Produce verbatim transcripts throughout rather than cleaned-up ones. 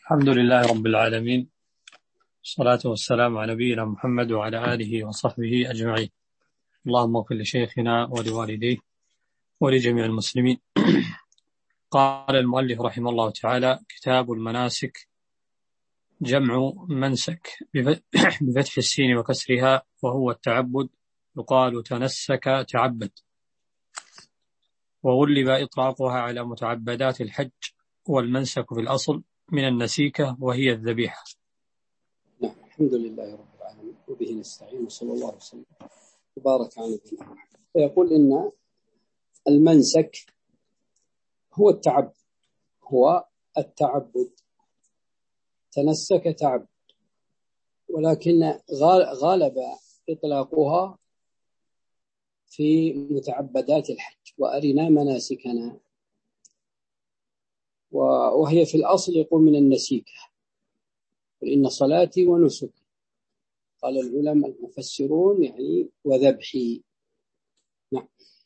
الحمد لله رب العالمين، والصلاة والسلام على نبينا محمد وعلى آله وصحبه أجمعين. اللهم اغفر لشيخنا ولوالديه ولجميع المسلمين. قال المؤلف رحمه الله تعالى: كتاب المناسك، جمع منسك بفتح السين وكسرها، وهو التعبد. يقال تنسك تعبد، وغلب إطلاقها على متعبدات الحج، والمنسك في الأصل من النسيكة وهي الذبيحة. نعم، الحمد لله رب العالمين وبه نستعين، وصلى الله وسلم وبارك على نبينا محمد. فيقول إن المنسك هو التعبد هو التعبد تنسك تعبد، ولكن غالب إطلاقها في متعبدات الحج، وأرنا مناسكنا، وهي في الأصل يقول من النسيكة، إن صلاتي ونسكي. قال العلماء المفسرون يعني وذبحي. نعم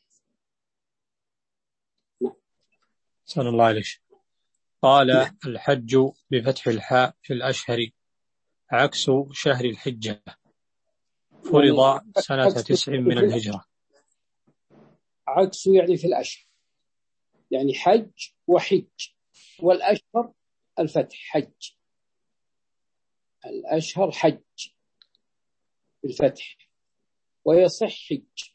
نعم صلى الله عليه وسلم. قال: نعم. الحج بفتح الحاء في الأشهر عكس شهر الحجة، فرض يعني سنة تسع من الهجرة. عكس يعني في الأشهر، يعني حج وحج، والأشهر الفتح حج، الأشهر حج بالفتح ويصح حج،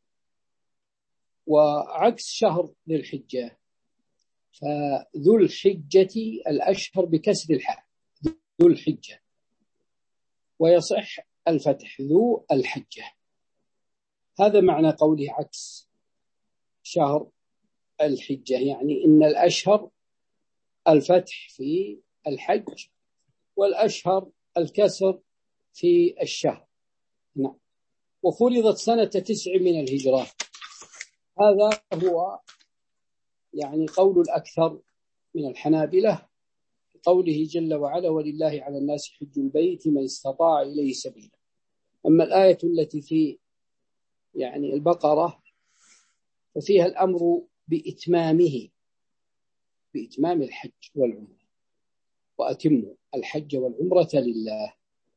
وعكس شهر ذي الحجة، فذو الحجة الأشهر بكسر الحاء ذو الحجة، ويصح الفتح ذو الحجة. هذا معنى قوله عكس شهر الحجة، يعني إن الأشهر الفتح في الحج، والأشهر الكسر في الشهر. نعم. وفرضت سنة تسع من الهجرة، هذا هو يعني قول الأكثر من الحنابلة، قوله جل وعلا: ولله على الناس حج البيت من استطاع إليه سبيلا. أما الآية التي في يعني البقرة ففيها الأمر بإتمامه، بإتمام الحج والعمرة، وأتموا الحج والعمرة لله.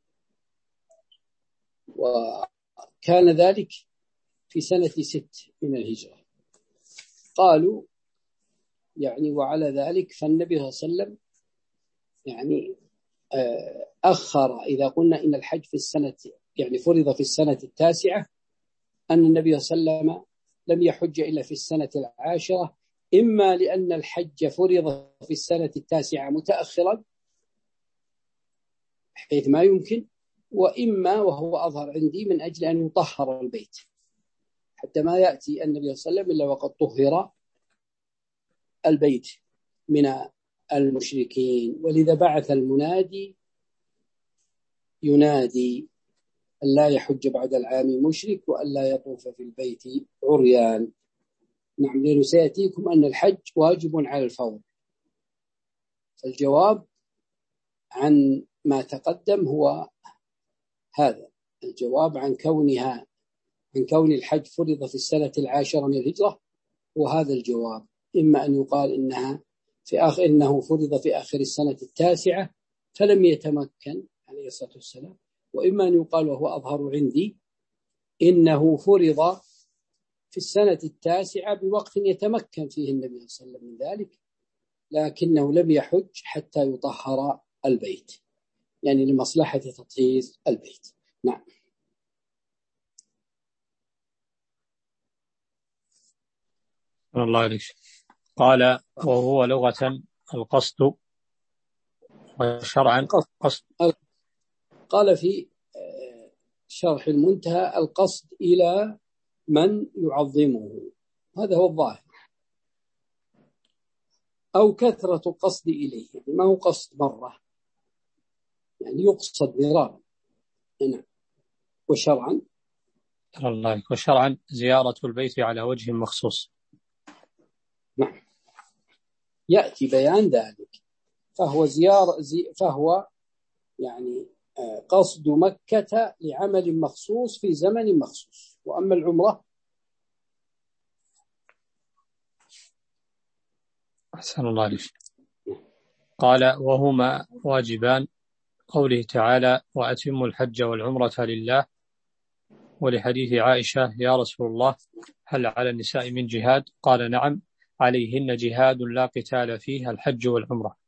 وكان ذلك في سنة ست من الهجرة. قالوا يعني وعلى ذلك فالنبي صلى الله عليه وسلم يعني أخر، إذا قلنا إن الحج في السنة يعني فرض في السنة التاسعة، أن النبي صلى الله عليه وسلم لم يحج إلا في السنة العاشرة، إما لأن الحج فرض في السنة التاسعة متأخرا حيث ما يمكن، وإما وهو أظهر عندي من أجل أن يطهر البيت، حتى ما يأتي النبي صلى الله عليه وسلم إلا وقد طهر البيت من المشركين. ولذا بعث المنادي ينادي أن لا يحج بعد العام مشرك، وأن لا يطوف في البيت عريان. نعم، لأنه سيأتيكم أن الحج واجب على الفور. الجواب عن ما تقدم هو هذا، الجواب عن كونها عن كون الحج فرض في السنة العاشرة من الهجرة، وهذا الجواب. إما أن يقال إنها في آخر إنه فرض في آخر السنة التاسعة فلم يتمكن عليه الصلاة والسلام، وإما أن يقال وهو أظهر عندي إنه فرض في السنة التاسعة بوقت يتمكن فيه النبي صلى الله عليه وسلم من ذلك، لكنه لم يحج حتى يطهر البيت، يعني لمصلحة تطهير البيت. نعم. الله عليك. قال: وهو لغة القصد، وشرعا قصد. قال في شرح المنتهى: القصد إلى من يعظمه، هذا هو الظاهر، أو كثرة القصد إليه، يعني ما هو قصد مرة، يعني يقصد مرارا. نعم. وشرعا الله، وشرعا زيارة البيت على وجه مخصوص. نعم، يأتي بيان ذلك. فهو زيارة زي فهو يعني قصد مكة لعمل مخصوص في زمن مخصوص. وأما العمرة أحسن الله عليك. قال وهما واجبان، قوله تعالى وأتموا الحج والعمرة لله، ولحديث عائشة يا رسول الله هل على النساء من جهاد؟ قال نعم، عليهن جهاد لا قتال فيه الحج والعمرة.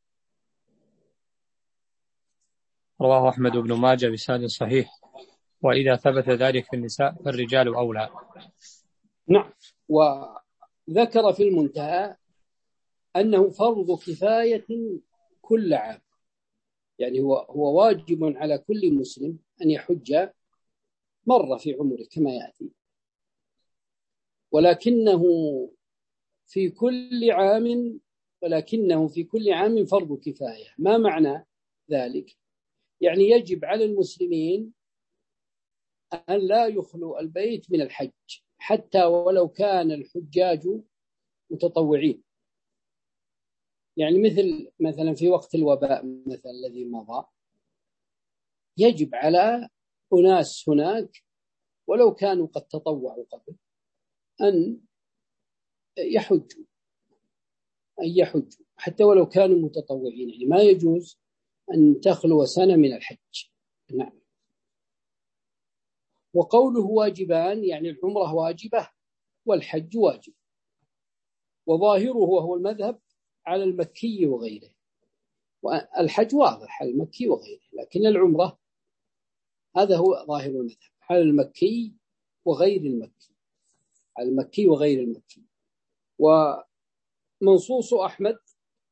رواه أحمد بن ماجه بسند صحيح. وإذا ثبت ذلك في النساء فالرجال أولى. نعم. وذكر في المنتهى أنه فرض كفاية كل عام، يعني هو هو واجب على كل مسلم أن يحج مرة في عمره كما يأتي، ولكنه في كل عام ولكنه في كل عام فرض كفاية. ما معنى ذلك؟ يعني يجب على المسلمين أن لا يخلوا البيت من الحج حتى ولو كان الحجاج متطوعين. يعني مثل مثلا في وقت الوباء مثلا الذي مضى، يجب على أناس هناك ولو كانوا قد تطوعوا قبل أن يحجوا أن يحجوا حتى ولو كانوا متطوعين، يعني ما يجوز أن تخلو سنة من الحج. نعم. وقوله واجبان يعني العمرة واجبة والحج واجب، وظاهره وهو المذهب على المكي وغيره، والحج واضح على المكي وغيره، لكن العمرة هذا هو ظاهر المذهب على المكي وغير المكي، على المكي وغير المكي. ومنصوص أحمد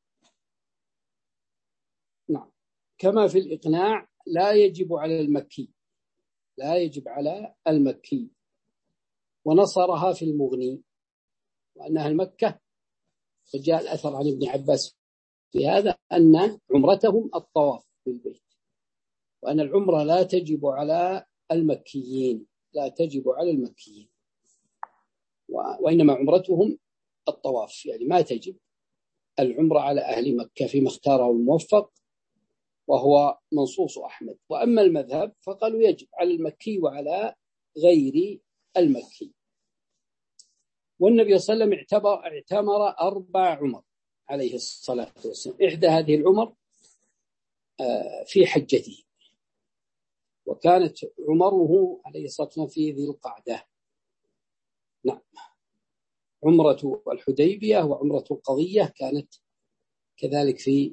نعم كما في الإقناع لا يجب على المكي، لا يجب على المكي، ونصرها في المغني وأنها المكة. فجاء الأثر عن ابن عباس في هذا أن عمرتهم الطواف بالبيت، وأن العمرة لا تجب على المكيين، لا تجب على المكيين، وإنما عمرتهم الطواف، يعني ما تجب العمرة على أهل مكة فيما اختاره الموفق وهو منصوص أحمد. وأما المذهب فقالوا يجب على المكي وعلى غير المكي. والنبي صلى الله عليه وسلم اعتمر أربع عمر عليه الصلاة والسلام، إحدى هذه العمر في حجته، وكانت عمره عليه الصلاة والسلام في ذي القعدة. نعم. عمرة الحديبية وعمرة القضية كانت كذلك في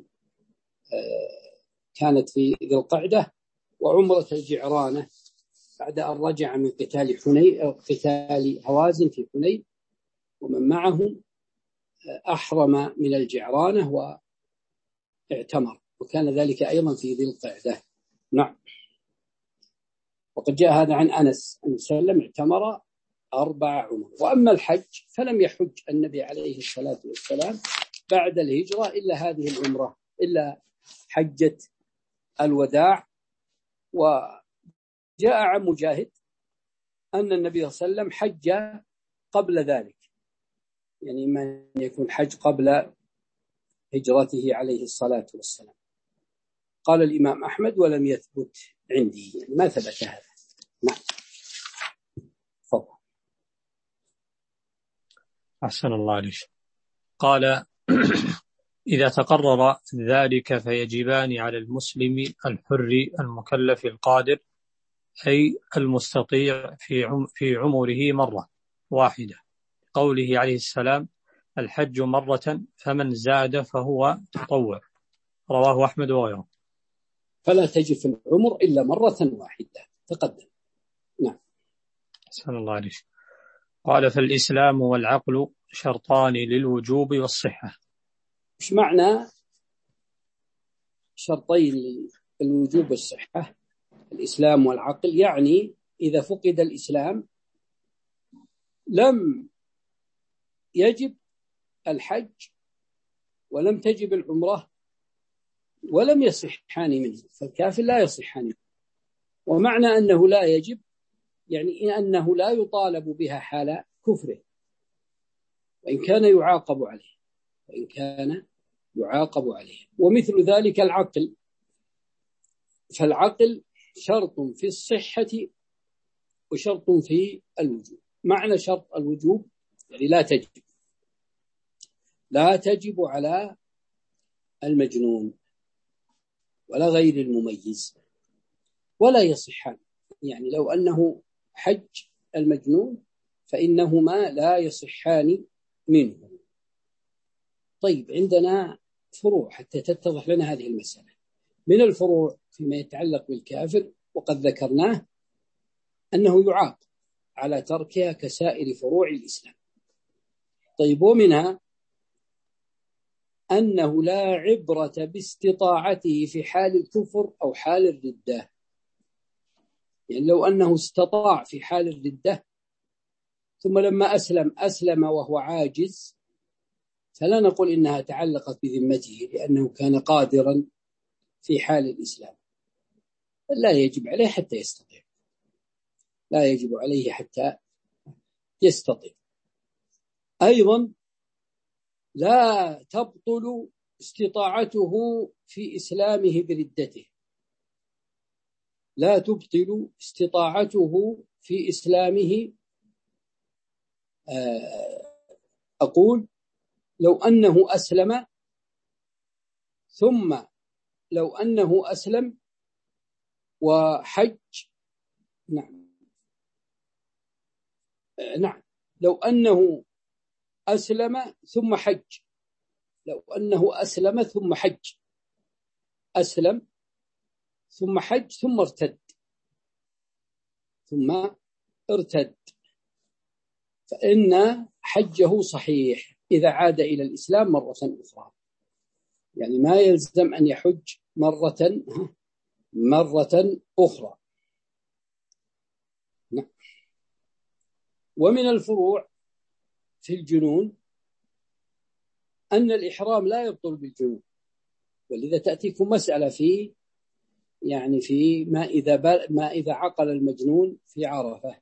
كانت في ذي القعدة، وعمرة الجعرانة بعد أن رجع من قتال حنين أو قتال هوازن في حنين ومن معهم أحرم من الجعرانة واعتمر، وكان ذلك أيضا في ذي القعدة. نعم. وقد جاء هذا عن أنس أن سلم اعتمر أربع عمر. وأما الحج فلم يحج النبي عليه الصلاة والسلام بعد الهجرة إلا هذه العمرة، إلا حجة الوداع. وجاء عن مجاهد أن النبي صلى الله عليه وسلم حج قبل ذلك، يعني من يكون حج قبل هجرته عليه الصلاة والسلام. قال الإمام أحمد ولم يثبت عندي، يعني ما ثبت هذا. نعم. فضل. أحسن الله عليك. قال إذا تقرر ذلك فيجبان على المسلم الحر المكلف القادر، أي المستطيع في عمره مرة واحدة، قوله عليه السلام الحج مرة فمن زاد فهو تطوع. رواه أحمد وغيره. فلا تجب في العمر إلا مرة واحدة. تقدم. نعم. أحسن الله عليك. قال فالإسلام والعقل شرطان للوجوب والصحة. إيش معنى شرطين للوجوب والصحة؟ الإسلام والعقل، يعني إذا فقد الإسلام لم يجب الحج ولم تجب العمرة ولم يصحان منه، فالكافر لا يصحان منه. ومعنى أنه لا يجب يعني أنه لا يطالب بها حال كفره، وإن كان يعاقب عليه وإن كان يعاقب عليه. ومثل ذلك العقل، فالعقل شرط في الصحة وشرط في الوجوب. معنى شرط الوجوب يعني لا تجب لا تجب على المجنون ولا غير المميز، ولا يصحان. يعني لو أنه حج المجنون فإنهما لا يصحان منه. طيب، عندنا فروع حتى تتضح لنا هذه المسألة. من الفروع فيما يتعلق بالكافر وقد ذكرناه أنه يعاقب على تركها كسائر فروع الإسلام. طيب، ومنها أنه لا عبرة باستطاعته في حال الكفر أو حال الردة. يعني لو أنه استطاع في حال الردة ثم لما أسلم أسلم وهو عاجز، فلا نقول إنها تعلقت بذمته لأنه كان قادرا في حال الإسلام، لا يجب عليه حتى يستطيع، لا يجب عليه حتى يستطيع. أيضا لا تبطل استطاعته في إسلامه بردته، لا تبطل استطاعته في إسلامه. أقول لو أنه أسلم ثم لو أنه أسلم وحج، نعم نعم لو أنه أسلم ثم حج، لو أنه أسلم ثم حج، أسلم ثم حج ثم ارتد ثم ارتد فإن حجه صحيح إذا عاد إلى الإسلام مرة أخرى. يعني ما يلزم أن يحج مرة مرة أخرى. ومن الفروع في الجنون أن الإحرام لا يبطل بالجنون، ولذا تأتيكم مسألة في يعني في ما إذا ما إذا عقل المجنون في عرفة،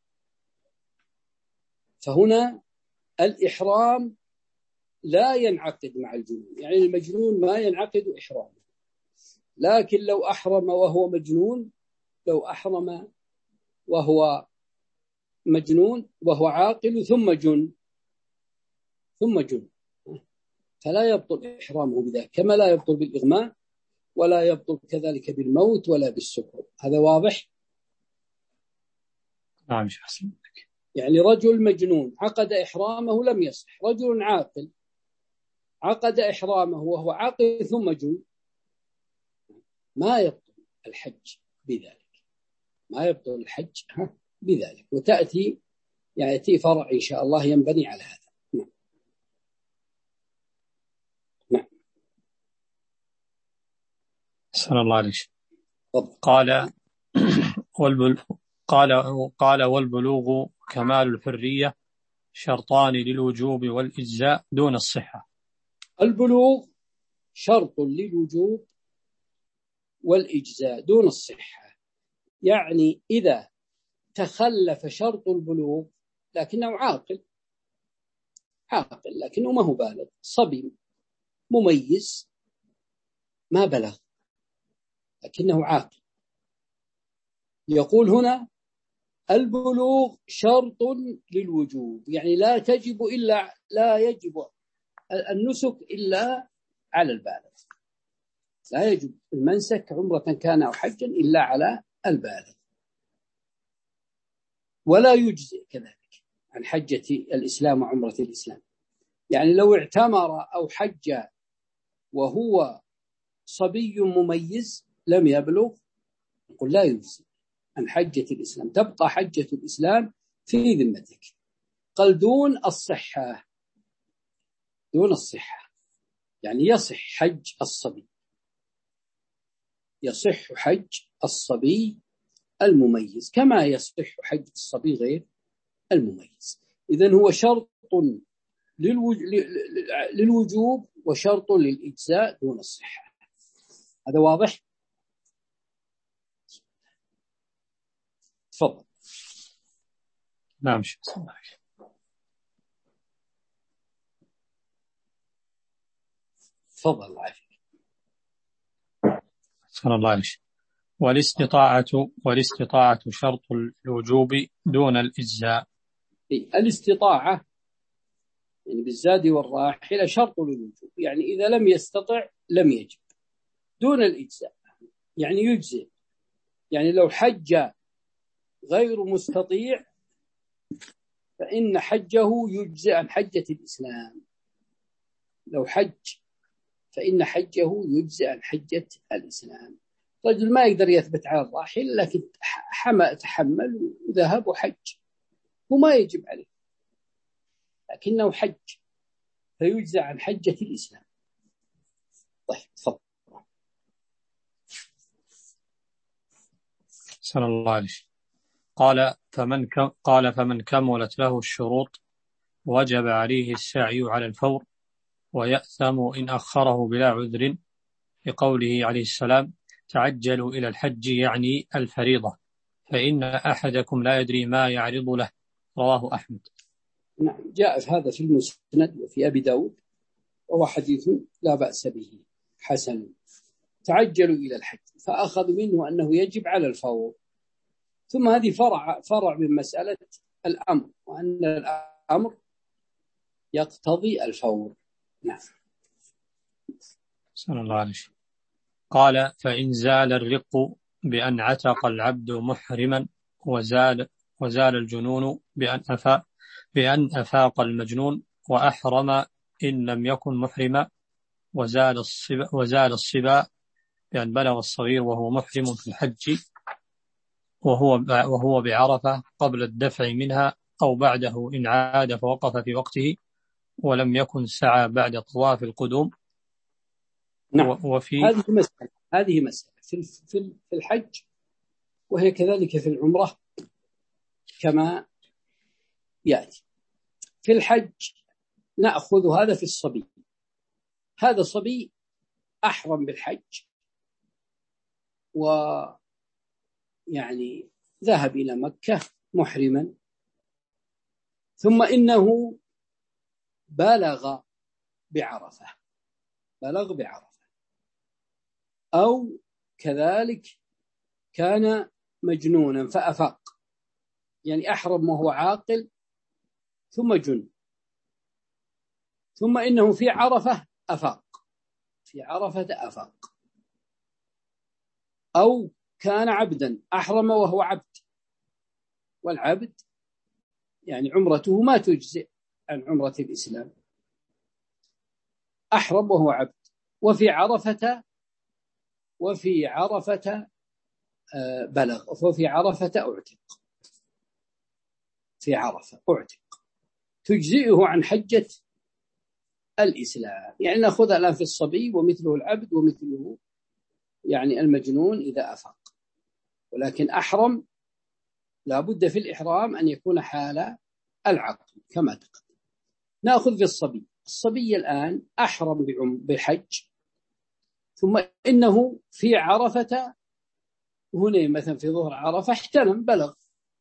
فهنا الإحرام لا ينعقد مع الجنون. يعني المجنون ما ينعقد إحرامه، لكن لو أحرم وهو مجنون، لو أحرم وهو مجنون وهو عاقل ثم جن ثم جن فلا يبطل إحرامه بذلك، كما لا يبطل بالإغماء ولا يبطل كذلك بالموت ولا بالسكر. هذا واضح؟ نعم شخص. يعني رجل مجنون عقد إحرامه لم يصح، رجل عاقل عقد إحرامه وهو عاقل ثم جن، ما يبطل الحج بذلك، ما يبطل الحج بذلك. وتأتي يأتي فرع إن شاء الله ينبني على هذا. نعم. نعم. صلى الله عليه وسلم. قال والبل... قال قال والبلوغ كمال الحرية شرطان للوجوب والإجزاء دون الصحة. البلوغ شرط للوجوب والإجزاء دون الصحة. يعني إذا تخلف شرط البلوغ لكنه عاقل عاقل لكنه ما هو بالغ، صبي مميز ما بلغ لكنه عاقل، يقول هنا البلوغ شرط للوجوب، يعني لا تجب إلا لا يجب النسك إلا على البالغ، لا يجب المنسك عمرة كان أو حجا إلا على البالغ، ولا يجزئ كذلك عن حجة الإسلام وعمرة الإسلام. يعني لو اعتمر أو حج وهو صبي مميز لم يبلغ نقول لا يجزئ عن حجة الإسلام، تبقى حجة الإسلام في ذمتك. قال دون الصحة، دون الصحة يعني يصح حج الصبي، يصح حج الصبي المميز كما يصح حج الصبي غير المميز. إذن هو شرط للوجوب وشرط للإجزاء دون الصحة. هذا واضح؟ تفضل. نعم شكرا. تفضل الله يعافيك. صلى الله عليه وسلم. والاستطاعة والاستطاعة شرط الوجوب دون الإجزاء. الاستطاعة يعني بالزاد والراحلة شرط للوجوب، يعني إذا لم يستطع لم يجب دون الإجزاء، يعني يجزئ. يعني لو حج غير مستطيع فإن حجه يجزئ عن حجة الإسلام. لو حج فإن حجه يجزئ عن حجة الإسلام. رجل ما يقدر يثبت على الراحل لكن حمى تحمل وذهب وحج وما يجب عليه، لكنه حج فيجزى عن حجة الإسلام. طيب تفضل. صلى الله عليه وسلم. قال فمن كم قال فمن كملت له الشروط وجب عليه السعي على الفور، ويأثم إن أخره بلا عذر، لقوله عليه السلام: تعجلوا إلى الحج، يعني الفريضة، فإن أحدكم لا يدري ما يعرض له. رواه أحمد. نعم، جاء هذا في المسند وفي أبي داود، وهو حديث لا بأس به حسن. تعجلوا إلى الحج، فأخذ منه أنه يجب على الفور. ثم هذه فرع فرع من مسألة الأمر، وأن الأمر يقتضي الفور. نعم. صلى الله عليه وسلم. قال فإن زال الرق بأن عتق العبد محرما، وزال وزال الجنون بأن أفاق بأن أفاق المجنون وأحرم إن لم يكن محرما، وزال الصبا وزال الصبا بأن بلغ الصغير وهو محرم في الحج وهو وهو بعرفة قبل الدفع منها أو بعده إن عاد فوقف في وقته ولم يكن سعى بعد طواف القدوم. نعم. وفي هذه مسألة هذه مسألة في في الحج، وهي كذلك في العمرة كما يأتي. في الحج نأخذ هذا في الصبي. هذا الصبي أحرم بالحج ويعني ذهب إلى مكة محرما، ثم إنه بلغ بعرفة بلغ بعرفة أو كذلك كان مجنونا فأفاق، يعني أحرم وهو عاقل ثم جن، ثم إنه في عرفة أفاق في عرفة أفاق أو كان عبدا أحرم وهو عبد، والعبد يعني عمرته ما تجزئ عن عمرة الإسلام. أحرم وهو عبد وفي عرفة وفي عرفة بلغ وفي عرفة أعتق في عرفة أعتق تجزئه عن حجة الإسلام. يعني نأخذها الآن في الصبي ومثله العبد ومثله يعني المجنون إذا أفاق، ولكن أحرم لا بد في الإحرام أن يكون حال العقل كما تقدم. نأخذ في الصبي. الصبي الآن أحرم بحج، ثم إنه في عرفة هنا مثلا في ظهر عرفة احتلم بلغ،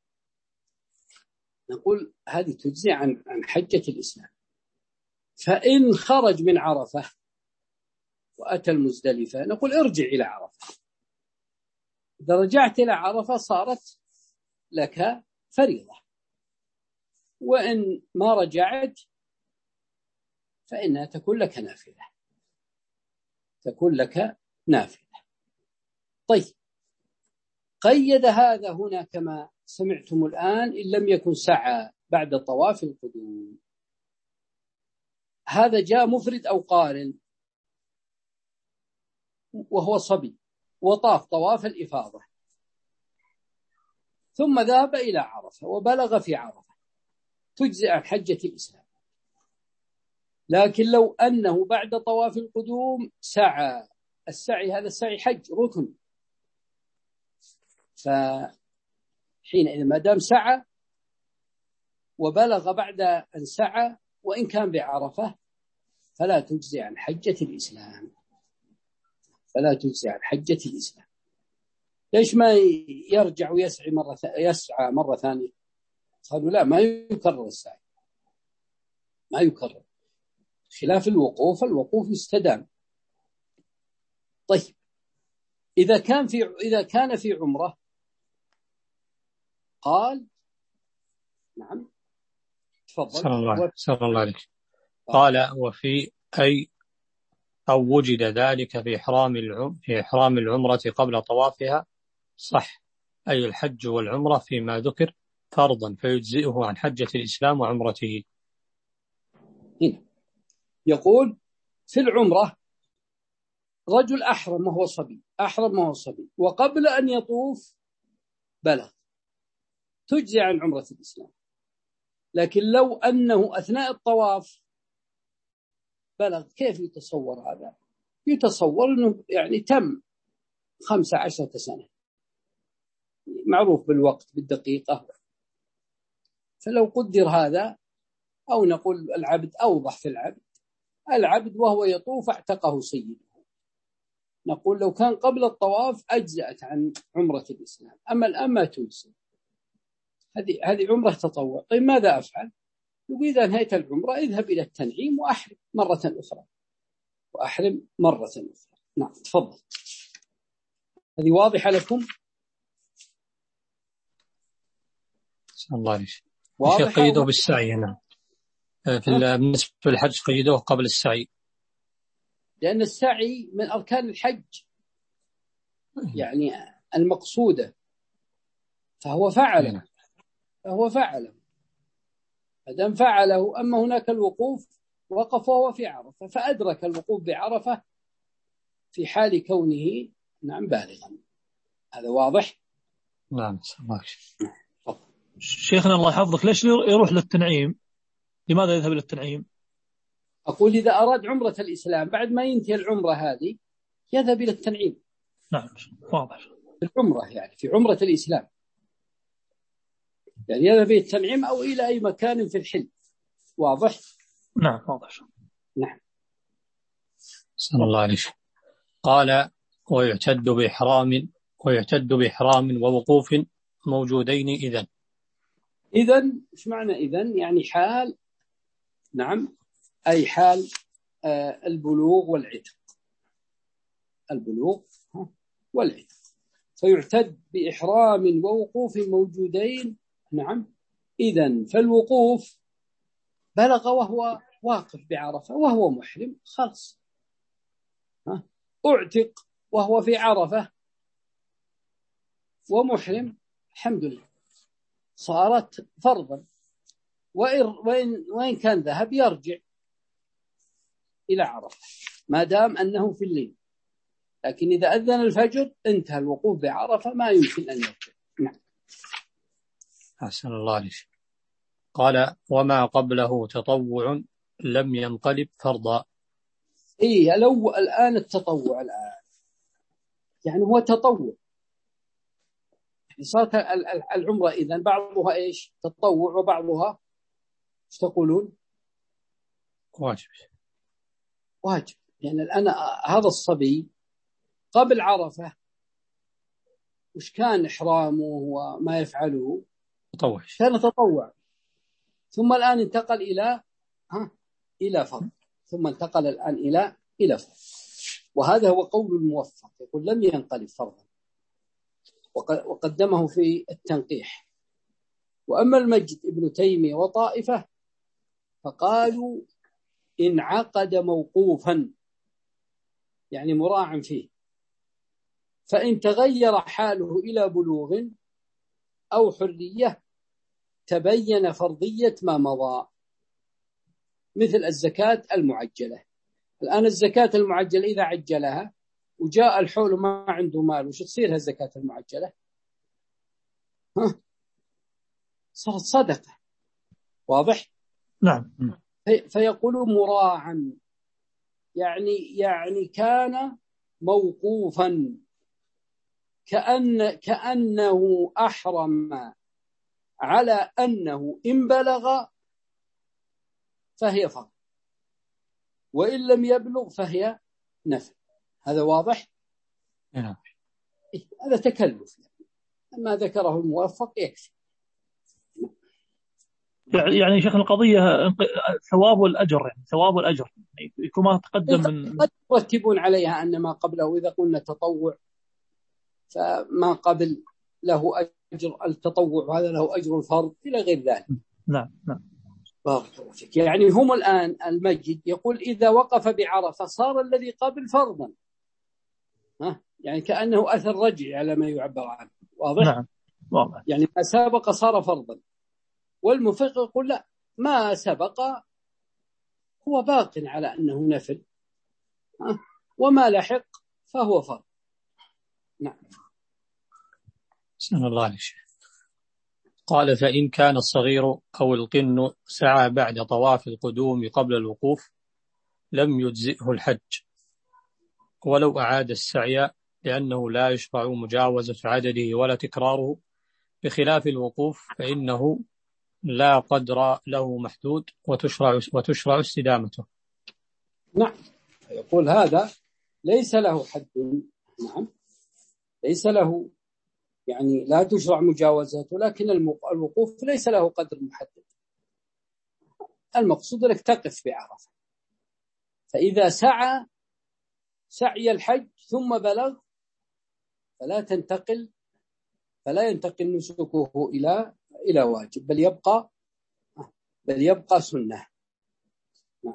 نقول هذه تجزي عن عن حجة الإسلام. فإن خرج من عرفة وأتى المزدلفة نقول ارجع إلى عرفة. إذا رجعت إلى عرفة صارت لك فريضة، وإن ما رجعت فإنها تكون لك نافلة تكون لك نافلة. طيب، قيد هذا هنا كما سمعتم الآن إن لم يكن سعى بعد طواف القدوم. هذا جاء مفرد أو قارن وهو صبي وطاف طواف الإفاضة ثم ذهب إلى عرفة وبلغ في عرفة تجزئ عن حجة الإسلام. لكن لو أنه بعد طواف القدوم سعى، السعي هذا السعي حج ركن، فحينئذ ما دام سعى وبلغ بعد أن سعى وإن كان بعرفة فلا تجزي عن حجة الإسلام فلا تجزي عن حجة الإسلام. ليش ما يرجع ويسعى مرة يسعى مرة ثانية؟ قالوا لا، ما يكرر السعي ما يكرر خلاف الوقوف. الوقوف يستدام. طيب، إذا كان في إذا كان في عمرة قال نعم تفضل. صلى الله صلى الله عليه قال وفي أي أو وجد ذلك في إحرام العم في إحرام العمرة قبل طوافها صح، أي الحج والعمرة فيما ذكر فرضا فيجزئه عن حجة الإسلام وعمرته. هنا يقول في العمرة رجل أحرم وهو صبي، أحرم وهو صبي وقبل أن يطوف بلغ، تجزي عن عمرة الإسلام. لكن لو أنه أثناء الطواف بلغ، كيف يتصور هذا؟ يتصور أنه يعني تم خمسة عشرة سنة، معروف بالوقت بالدقيقة. فلو قدر هذا، أو نقول العبد أوضح في العبد، العبد وهو يطوف اعتقه سيده، نقول لو كان قبل الطواف أجزأت عن عمرة الإسلام، أما الآن ما تجزئ. هذه هذه عمرة تطوع. طيب ماذا أفعل؟ يقول إذا انهيت العمرة اذهب إلى التنعيم وأحرم مرة أخرى، وأحرم مرة أخرى. نعم تفضل. هذه واضحة لكم؟ الله عليك. الشيخ قيدوه بالسعي هنا في بالنسبة للحج، قيدوه قبل السعي، لأن السعي من أركان الحج يعني المقصودة، فهو فعله فهو فعله فدام فعله. أما هناك الوقوف، وقف وهو في عرفة فأدرك الوقوف بعرفة في حال كونه نعم بالغا. هذا واضح؟ نعم. شيخنا الله يحفظك، ليش يروح للتنعيم؟ لماذا يذهب إلى التنعيم؟ أقول إذا أراد عمرة الإسلام بعد ما ينتهي العمرة هذه يذهب إلى التنعيم. نعم واضح. في العمرة يعني في عمرة الإسلام يعني يذهب إلى التنعيم أو إلى أي مكان في الحل. واضح؟ نعم واضح. نعم. صلى الله عليه وسلم. قال ويعتد بإحرام ويعتد بإحرام ووقوف موجودين. إذن إذن إيش معنى إذن؟ يعني حال، نعم، أي حال آه البلوغ والعتق، البلوغ والعتق. فيعتد بإحرام ووقوف موجودين. نعم. إذن فالوقوف بلغ وهو واقف بعرفة وهو محرم، خلص. ها؟ أعتق وهو في عرفة ومحرم، الحمد لله، صارت فرضا. وإن وين كان ذهب يرجع إلى عرفة ما دام أنه في الليل. لكن إذا أذن الفجر انتهى الوقوف بعرفة، ما يمكن أن يرجع. نعم. أحسن الله عليك. قال وما قبله تطوع لم ينقلب فرضا. إيه لو الآن التطوع الآن يعني هو تطوع، يعني صارت العمرة إذن بعضها إيش تطوع وبعضها إيش تقولون واجب. واجب. يعني الآن هذا الصبي قبل عرفة وش كان إحرامه وما يفعله؟ تطوع. كان تطوع، ثم الآن انتقل إلى ها إلى فرض، ثم انتقل الآن إلى إلى فرض. وهذا هو قول الموفق، يقول لم ينقلب فرضا، وقدمه في التنقيح. وأما المجد ابن تيمية وطائفة فقالوا انعقد موقوفا، يعني مراعا فيه، فإن تغير حاله إلى بلوغ أو حرية تبين فرضية ما مضى، مثل الزكاة المعجلة. الآن الزكاة المعجلة إذا عجلها وجاء الحول ما عنده مال، وش تصير هالزكاة المعجلة؟ ها صارت صدقة. واضح؟ نعم. في فيقول مراعا، يعني يعني كان موقوفا، كأن كأنه أحرم على أنه إن بلغ فهي فرض، وإن لم يبلغ فهي نفل. هذا واضح؟ نعم. هذا تكلف، ما ذكره الموفق يكفي. يعني شيخ القضية ثواب والأجر، يعني ثواب والأجر يكون ما تقدم من قد يرتبون عليها أن ما قبله إذا قلنا تطوع فما قبل له أجر التطوع، وهذا له أجر الفرض إلى غير ذلك. نعم نعم. بارك الله فيك. يعني هم الآن المجد يقول إذا وقف بعرفة صار الذي قبل فرضا، ها يعني كأنه أثر رجعي على ما يعبر عنه. واضح؟ نعم واضح. يعني ما سبق صار فرضا، والمفق يقول لا، ما سبق هو باق على أنه نفل، ها وما لحق فهو فرض. نعم. بسم الله عليه. قال فإن كان الصغير أو القن سعى بعد طواف القدوم قبل الوقوف لم يجزئه الحج ولو أعاد السعي، لأنه لا يشرع مجاوزة عدده ولا تكراره، بخلاف الوقوف فإنه لا قدر له محدود وتشرع, وتشرع استدامته. نعم. يقول هذا ليس له حد. نعم، ليس له، يعني لا تشرع مجاوزته، لكن الوقوف ليس له قدر محدد. المقصود لك تقف بعرفة، فإذا سعى سعي الحج ثم بلغ فلا تنتقل فلا ينتقل نسكه إلى إلى واجب، بل يبقى بل يبقى سنة. نعم.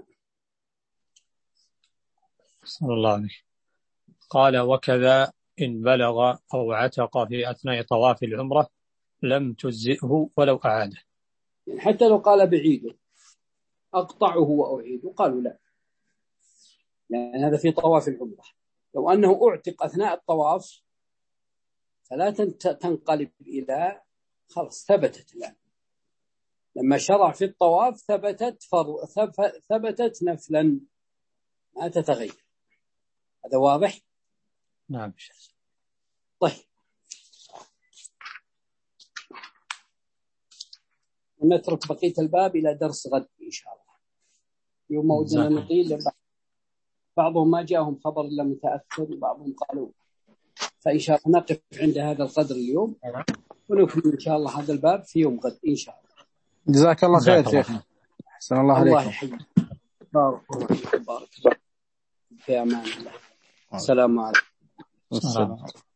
صلى الله عليه. قال وكذا إن بلغ أو عتق في أثناء طواف العمرة لم تجزئه ولو أعاده. يعني حتى لو قال بعيده أقطعه وأعيده قالوا لا، لأن يعني هذا في طواف العمرة. لو أنه أعتق أثناء الطواف فلا تنقلب إلى، خلاص ثبتت الآن، لما شرع في الطواف ثبتت فرض ثبتت نفلا ما تتغير. هذا واضح؟ نعم. طيب، ونترك بقية الباب إلى درس غد إن شاء الله. يوم ودنا نطيل، بعضهم ما جاءهم خبر إلا متأخر وبعضهم قالوا، فإن شاء الله نقف عند هذا القدر اليوم ونكمل إن شاء الله هذا الباب في يوم غد إن شاء الله. جزاك الله خير شيخنا، أحسن الله عليكم. الله يحييك، بارك الله فيك، بارك الله في أمان الله. السلام عليكم. السلام.